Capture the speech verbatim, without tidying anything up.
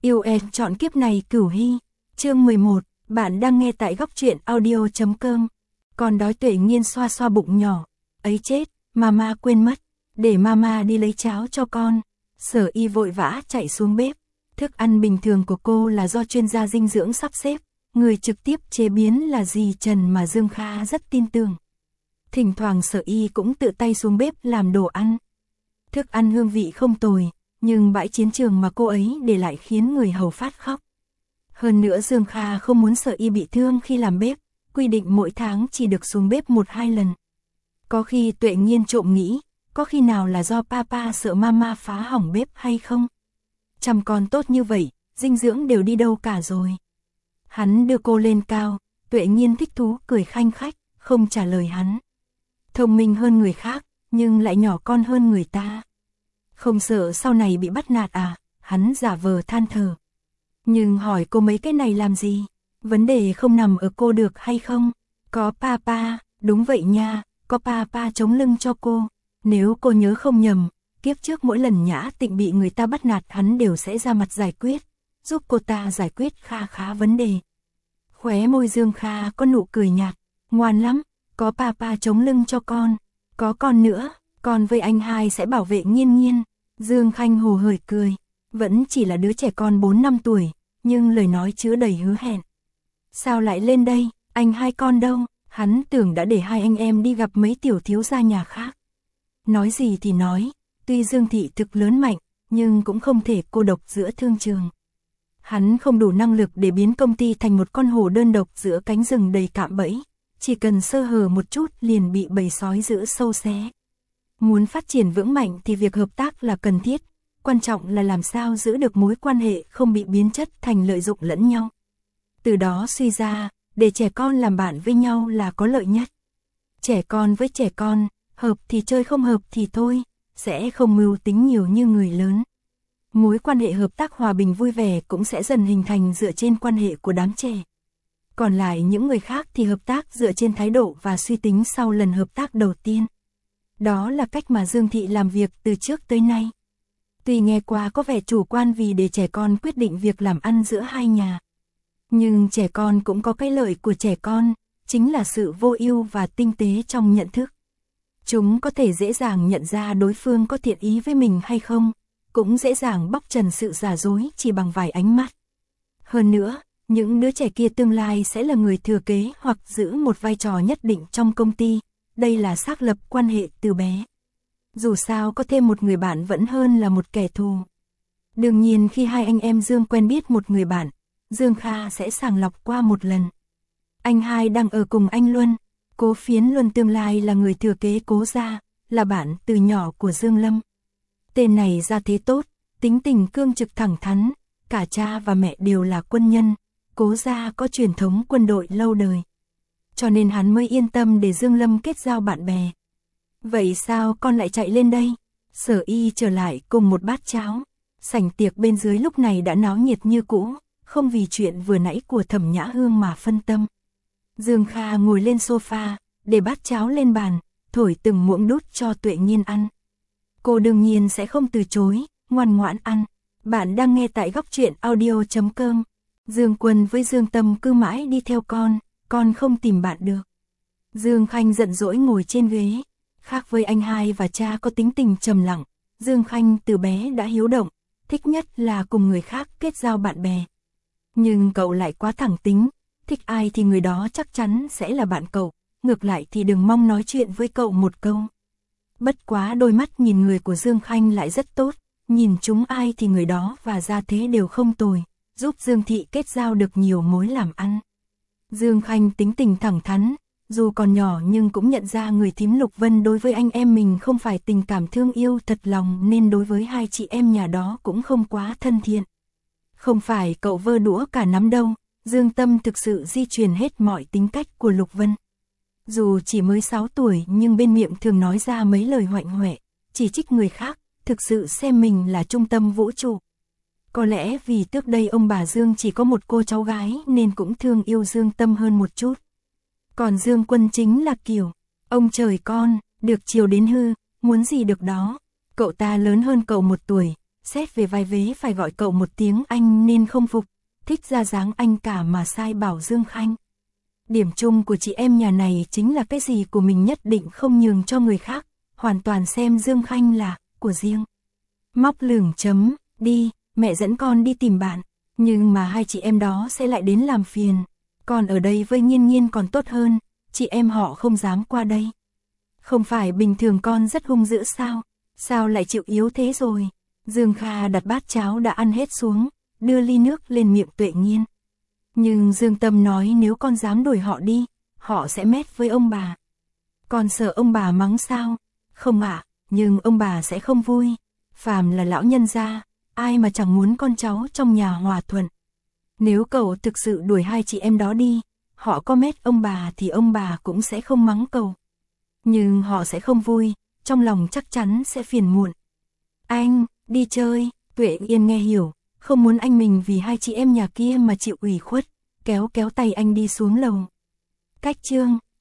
Yêu em chọn kiếp này Cửu Hy. Chương mười một, bạn đang nghe tại góc truyện audio chấm com. Còn đói Tuệ Nghiên xoa xoa bụng nhỏ. Ấy chết, mama quên mất. Để mama đi lấy cháo cho con. Sở Y vội vã chạy xuống bếp. Thức ăn bình thường của cô là do chuyên gia dinh dưỡng sắp xếp. Người trực tiếp chế biến là dì Trần mà Dương Kha rất tin tưởng. Thỉnh thoảng Sở Y cũng tự tay xuống bếp làm đồ ăn. Thức ăn hương vị không tồi, nhưng bãi chiến trường mà cô ấy để lại khiến người hầu phát khóc. Hơn nữa Dương Kha không muốn Sở Y bị thương khi làm bếp, quy định mỗi tháng chỉ được xuống bếp một hai lần. Có khi Tuệ Nghiên trộm nghĩ, có khi nào là do papa sợ mama phá hỏng bếp hay không? Chăm con tốt như vậy, dinh dưỡng đều đi đâu cả rồi. Hắn đưa cô lên cao, Tuệ Nghiên thích thú cười khanh khách, không trả lời hắn. Thông minh hơn người khác, nhưng lại nhỏ con hơn người ta. Không sợ sau này bị bắt nạt à? Hắn giả vờ than thở. Nhưng hỏi cô mấy cái này làm gì? Vấn đề không nằm ở cô được hay không? Có papa, đúng vậy nha, có papa chống lưng cho cô. Nếu cô nhớ không nhầm, kiếp trước mỗi lần Nhã Tịnh bị người ta bắt nạt hắn đều sẽ ra mặt giải quyết, giúp cô ta giải quyết kha khá vấn đề. Khóe môi Dương Kha có nụ cười nhạt, ngoan lắm, có papa chống lưng cho con, có con nữa, con với anh hai sẽ bảo vệ Nghiên Nghiên. Dương Khanh hồ hởi cười, vẫn chỉ là đứa trẻ con bốn năm tuổi, nhưng lời nói chứa đầy hứa hẹn. Sao lại lên đây, anh hai con đâu? Hắn tưởng đã để hai anh em đi gặp mấy tiểu thiếu gia nhà khác. Nói gì thì nói, tuy Dương thị thực lớn mạnh, nhưng cũng không thể cô độc giữa thương trường. Hắn không đủ năng lực để biến công ty thành một con hổ đơn độc giữa cánh rừng đầy cạm bẫy, chỉ cần sơ hở một chút liền bị bầy sói giữ sâu xé. Muốn phát triển vững mạnh thì việc hợp tác là cần thiết, quan trọng là làm sao giữ được mối quan hệ không bị biến chất thành lợi dụng lẫn nhau. Từ đó suy ra, để trẻ con làm bạn với nhau là có lợi nhất. Trẻ con với trẻ con, hợp thì chơi không hợp thì thôi, sẽ không mưu tính nhiều như người lớn. Mối quan hệ hợp tác hòa bình vui vẻ cũng sẽ dần hình thành dựa trên quan hệ của đám trẻ. Còn lại những người khác thì hợp tác dựa trên thái độ và suy tính sau lần hợp tác đầu tiên. Đó là cách mà Dương thị làm việc từ trước tới nay. Tuy nghe qua có vẻ chủ quan vì để trẻ con quyết định việc làm ăn giữa hai nhà. Nhưng trẻ con cũng có cái lợi của trẻ con, chính là sự vô ưu và tinh tế trong nhận thức. Chúng có thể dễ dàng nhận ra đối phương có thiện ý với mình hay không, cũng dễ dàng bóc trần sự giả dối chỉ bằng vài ánh mắt. Hơn nữa, những đứa trẻ kia tương lai sẽ là người thừa kế hoặc giữ một vai trò nhất định trong công ty, đây là xác lập quan hệ từ bé. Dù sao có thêm một người bạn vẫn hơn là một kẻ thù. Đương nhiên khi hai anh em Dương quen biết một người bạn, Dương Kha sẽ sàng lọc qua một lần. Anh hai đang ở cùng anh Luân, Cố Phiến Luân tương lai là người thừa kế Cố gia, là bạn từ nhỏ của Dương Lâm. Tên này ra thế tốt, tính tình cương trực thẳng thắn, cả cha và mẹ đều là quân nhân, Cố gia có truyền thống quân đội lâu đời. Cho nên hắn mới yên tâm để Dương Lâm kết giao bạn bè. Vậy sao con lại chạy lên đây? Sở Y trở lại cùng một bát cháo. Sảnh tiệc bên dưới lúc này đã náo nhiệt như cũ, không vì chuyện vừa nãy của Thẩm Nhã Hương mà phân tâm. Dương Kha ngồi lên sofa, để bát cháo lên bàn, thổi từng muỗng đút cho Tuệ Nghiên ăn. Cô đương nhiên sẽ không từ chối, ngoan ngoãn ăn. Bạn đang nghe tại góc truyện audio chấm com. Dương Quân với Dương Tâm cứ mãi đi theo con, con không tìm bạn được. Dương Khanh giận dỗi ngồi trên ghế. Khác với anh hai và cha có tính tình trầm lặng, Dương Khanh từ bé đã hiếu động, thích nhất là cùng người khác kết giao bạn bè. Nhưng cậu lại quá thẳng tính, thích ai thì người đó chắc chắn sẽ là bạn cậu, ngược lại thì đừng mong nói chuyện với cậu một câu. Bất quá đôi mắt nhìn người của Dương Khanh lại rất tốt, nhìn chúng ai thì người đó và gia thế đều không tồi, giúp Dương thị kết giao được nhiều mối làm ăn. Dương Khanh tính tình thẳng thắn, dù còn nhỏ nhưng cũng nhận ra người thím Lục Vân đối với anh em mình không phải tình cảm thương yêu thật lòng nên đối với hai chị em nhà đó cũng không quá thân thiện. Không phải cậu vơ đũa cả nắm đâu, Dương Tâm thực sự di truyền hết mọi tính cách của Lục Vân. Dù chỉ mới sáu tuổi nhưng bên miệng thường nói ra mấy lời hoạnh hoẹ, chỉ trích người khác, thực sự xem mình là trung tâm vũ trụ. Có lẽ vì trước đây ông bà Dương chỉ có một cô cháu gái nên cũng thương yêu Dương Tâm hơn một chút. Còn Dương Quân chính là kiểu, ông trời con, được chiều đến hư, muốn gì được đó. Cậu ta lớn hơn cậu một tuổi, xét về vai vế phải gọi cậu một tiếng anh nên không phục, thích ra dáng anh cả mà sai bảo Dương Khanh. Điểm chung của chị em nhà này chính là cái gì của mình nhất định không nhường cho người khác, hoàn toàn xem Dương Khanh là của riêng. Móc lửng chấm, đi, mẹ dẫn con đi tìm bạn, nhưng mà hai chị em đó sẽ lại đến làm phiền. Còn ở đây với Nhiên Nhiên còn tốt hơn, chị em họ không dám qua đây. Không phải bình thường con rất hung dữ sao, sao lại chịu yếu thế rồi. Dương Kha đặt bát cháo đã ăn hết xuống, đưa ly nước lên miệng Tuệ Nhiên. Nhưng Dương Tâm nói nếu con dám đuổi họ đi, họ sẽ mét với ông bà. Con sợ ông bà mắng sao? Không ạ, nhưng ông bà sẽ không vui. Phàm là lão nhân gia, ai mà chẳng muốn con cháu trong nhà hòa thuận. Nếu cậu thực sự đuổi hai chị em đó đi, họ có mét ông bà thì ông bà cũng sẽ không mắng cậu. Nhưng họ sẽ không vui, trong lòng chắc chắn sẽ phiền muộn. Anh, đi chơi, Tuệ Yên nghe hiểu, không muốn anh mình vì hai chị em nhà kia mà chịu ủy khuất, kéo kéo tay anh đi xuống lầu. Cách chương